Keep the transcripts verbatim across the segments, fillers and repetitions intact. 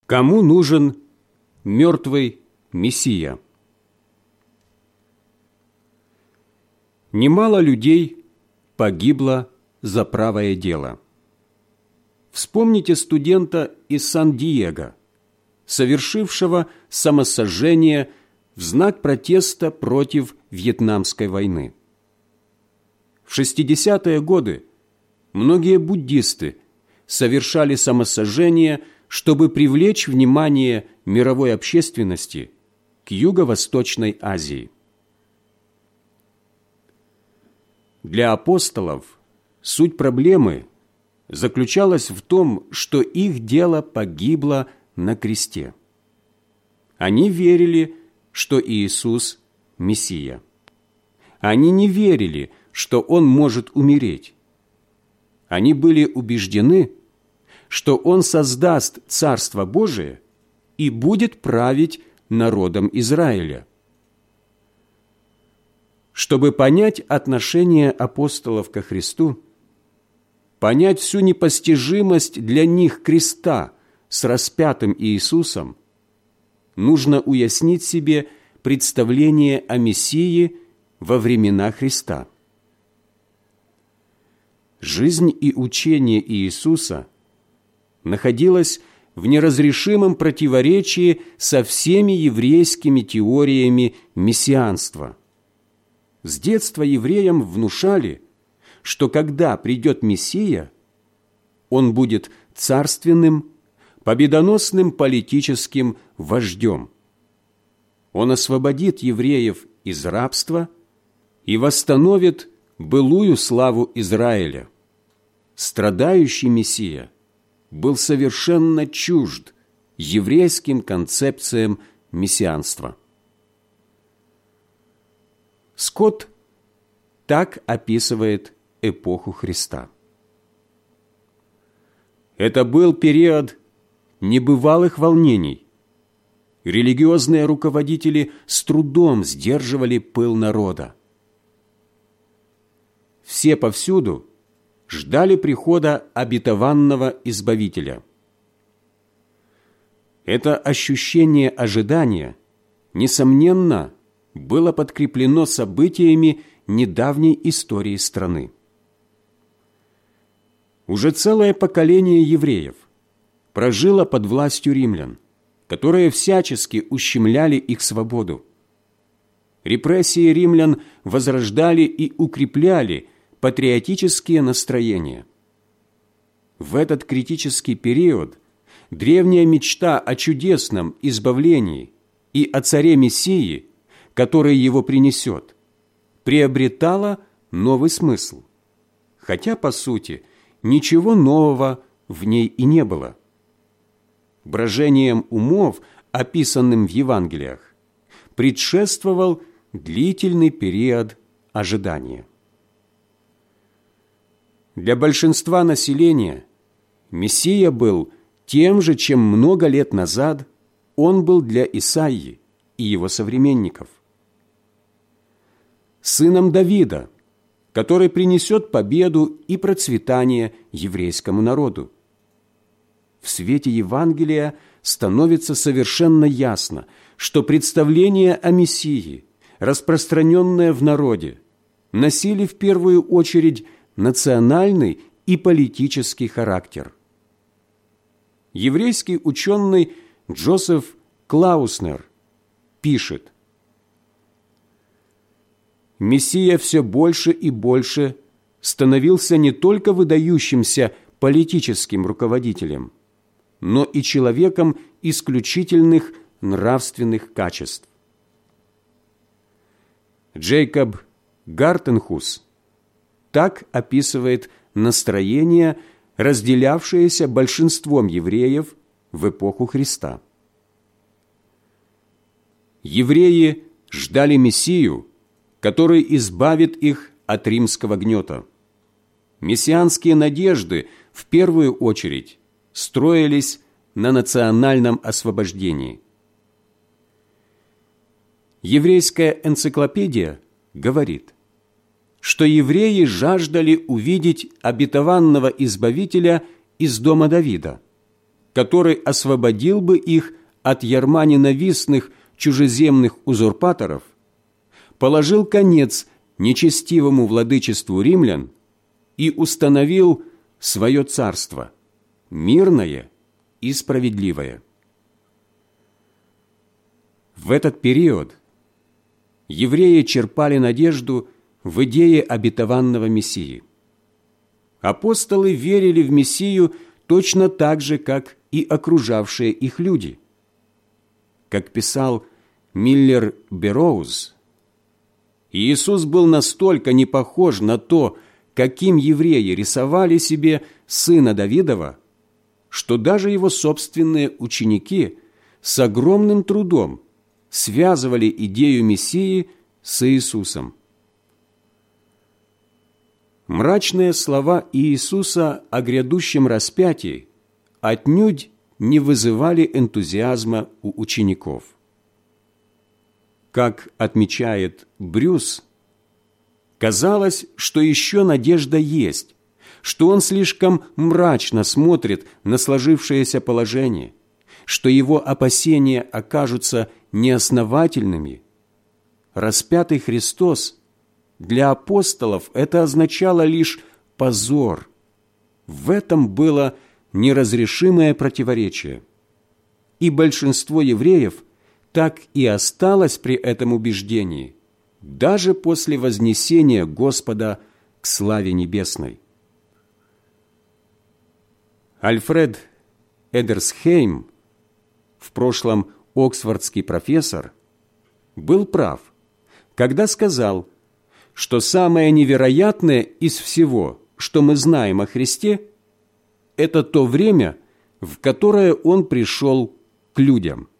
Кому нужен мертвый Мессия? Немало людей погибло за правое дело. Вспомните студента из Сан-Диего, совершившего самосожжение в знак протеста против Вьетнамской войны. В шестидесятые годы многие буддисты совершали самосожжение, чтобы привлечь внимание мировой общественности к Юго-Восточной Азии. Для апостолов суть проблемы заключалась в том, что их дело погибло на кресте. Они верили, что Иисус – Мессия. Они не верили, что Он может умереть. Они были убеждены, что Он создаст Царство Божие и будет править народом Израиля. Чтобы понять отношение апостолов ко Христу, понять всю непостижимость для них креста с распятым Иисусом, нужно уяснить себе представление о Мессии во времена Христа. Жизнь и учение Иисуса находилась в неразрешимом противоречии со всеми еврейскими теориями мессианства. С детства евреям внушали, что когда придет Мессия, Он будет царственным, победоносным политическим вождем. Он освободит евреев из рабства и восстановит былую славу Израиля. Страдающий Мессия был совершенно чужд еврейским концепциям мессианства. Скотт так описывает эпоху Христа. Это был период небывалых волнений. Религиозные руководители с трудом сдерживали пыл народа. Все повсюду ждали прихода обетованного Избавителя. Это ощущение ожидания, несомненно, было подкреплено событиями недавней истории страны. Уже целое поколение евреев прожило под властью римлян, которые всячески ущемляли их свободу. Репрессии римлян возрождали и укрепляли патриотические настроения. В этот критический период древняя мечта о чудесном избавлении и о царе Мессии, который его принесет, приобретала новый смысл, хотя, по сути, ничего нового в ней и не было. Брожением умов, описанным в Евангелиях, предшествовал длительный период ожидания. Для большинства населения Мессия был тем же, чем много лет назад он был для Исаии и его современников. Сыном Давида, который принесет победу и процветание еврейскому народу. В свете Евангелия становится совершенно ясно, что представления о Мессии, распространенные в народе, носили в первую очередь национальный и политический характер. Еврейский ученый Джозеф Клауснер пишет: «Мессия все больше и больше становился не только выдающимся политическим руководителем, но и человеком исключительных нравственных качеств». Джейкоб Гартенхус так описывает настроение, разделявшееся большинством евреев в эпоху Христа. Евреи ждали Мессию, который избавит их от римского гнета. Мессианские надежды в первую очередь строились на национальном освобождении. Еврейская энциклопедия говорит, что евреи жаждали увидеть обетованного Избавителя из дома Давида, который освободил бы их от ярма ненавистных чужеземных узурпаторов, положил конец нечестивому владычеству римлян и установил свое царство, мирное и справедливое. В этот период евреи черпали надежду в идее обетованного Мессии. Апостолы верили в Мессию точно так же, как и окружавшие их люди. Как писал Миллер Берроуз, Иисус был настолько не похож на то, каким евреи рисовали себе сына Давидова, что даже его собственные ученики с огромным трудом связывали идею Мессии с Иисусом. Мрачные слова Иисуса о грядущем распятии отнюдь не вызывали энтузиазма у учеников. Как отмечает Брюс, казалось, что еще надежда есть, что он слишком мрачно смотрит на сложившееся положение, что его опасения окажутся неосновательными. Распятый Христос для апостолов это означало лишь позор. В этом было неразрешимое противоречие. И большинство евреев так и осталось при этом убеждении, даже после вознесения Господа к славе небесной. Альфред Эдерсхейм, в прошлом оксфордский профессор, был прав, когда сказал, что самое невероятное из всего, что мы знаем о Христе, это то время, в которое Он пришел к людям.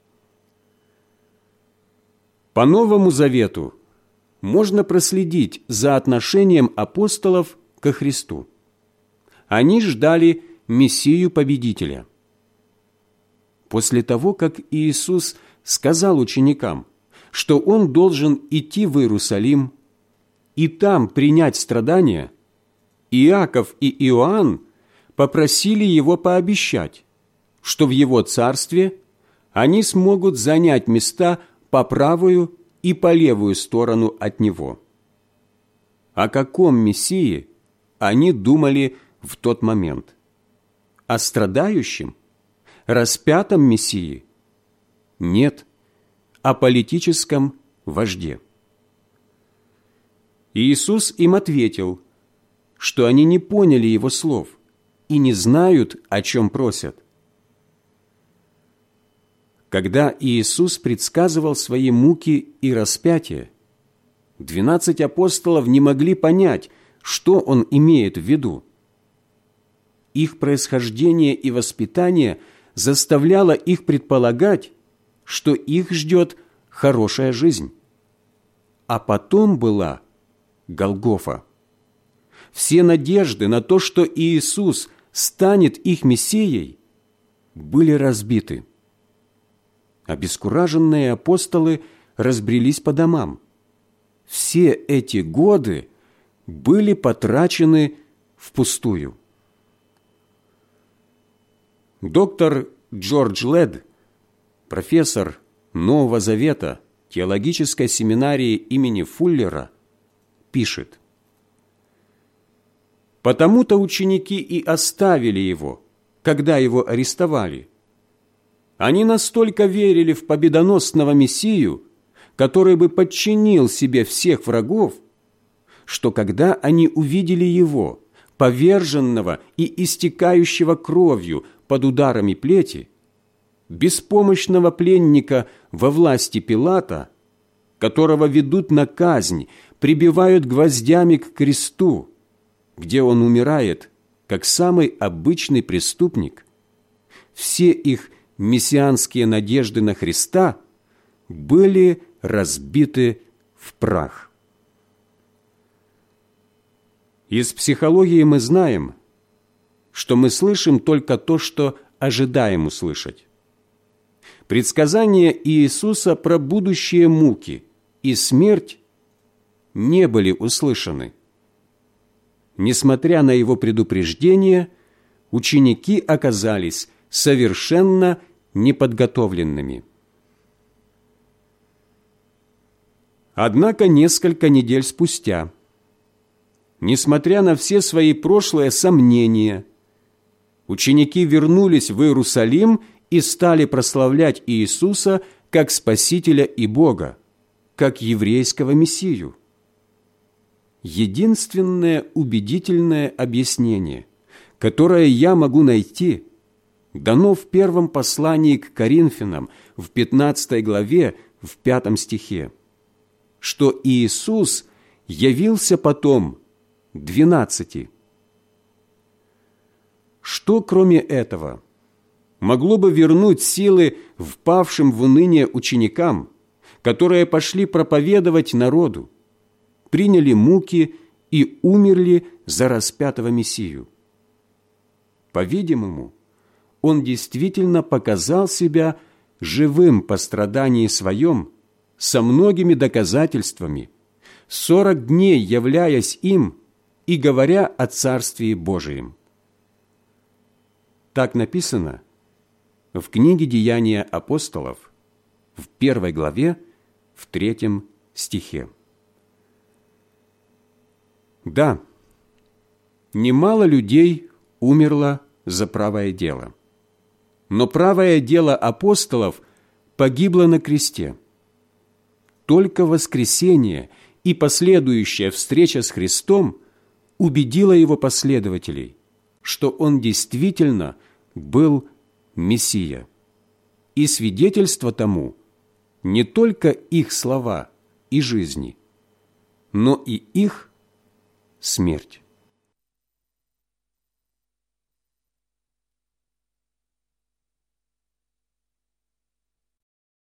По Новому Завету можно проследить за отношением апостолов ко Христу. Они ждали Мессию-победителя. После того, как Иисус сказал ученикам, что Он должен идти в Иерусалим и там принять страдания, Иаков и Иоанн попросили Его пообещать, что в Его царстве они смогут занять места по правую и по левую сторону от Него. О каком Мессии они думали в тот момент? О страдающем? Распятом Мессии? Нет, о политическом вожде. Иисус им ответил, что они не поняли Его слов и не знают, о чем просят. Когда Иисус предсказывал свои муки и распятие, двенадцать апостолов не могли понять, что Он имеет в виду. Их происхождение и воспитание заставляло их предполагать, что их ждет хорошая жизнь. А потом была Голгофа. Все надежды на то, что Иисус станет их Мессией, были разбиты. Обескураженные апостолы разбрелись по домам. Все эти годы были потрачены впустую. Доктор Джордж Лед, профессор Нового Завета теологической семинарии имени Фуллера, пишет: «Потому-то ученики и оставили Его, когда Его арестовали. Они настолько верили в победоносного Мессию, который бы подчинил себе всех врагов, что когда они увидели Его, поверженного и истекающего кровью под ударами плети, беспомощного пленника во власти Пилата, которого ведут на казнь, прибивают гвоздями к кресту, где он умирает, как самый обычный преступник, все их мессианские надежды на Христа были разбиты в прах». Из психологии мы знаем, что мы слышим только то, что ожидаем услышать. Предсказания Иисуса про будущие муки и смерть не были услышаны. Несмотря на Его предупреждение, ученики оказались совершенно неподготовленными. Однако несколько недель спустя, несмотря на все свои прошлые сомнения, ученики вернулись в Иерусалим и стали прославлять Иисуса как Спасителя и Бога, как еврейского Мессию. Единственное убедительное объяснение, которое я могу найти, дано в первом послании к Коринфянам в пятнадцатой главе в пятом стихе, что Иисус явился потом двенадцати. Что, кроме этого, могло бы вернуть силы впавшим в уныние ученикам, которые пошли проповедовать народу, приняли муки и умерли за распятого Мессию? По-видимому, Он действительно показал себя живым по страдании Своем, со многими доказательствами, сорок дней являясь им и говоря о Царствии Божием. Так написано в книге «Деяния апостолов» в первой главе, в третьем стихе. Да, немало людей умерло за правое дело, но правое дело апостолов погибло на кресте. Только воскресение и последующая встреча с Христом убедила его последователей, что Он действительно был Мессия. И свидетельство тому не только их слова и жизни, но и их смерть.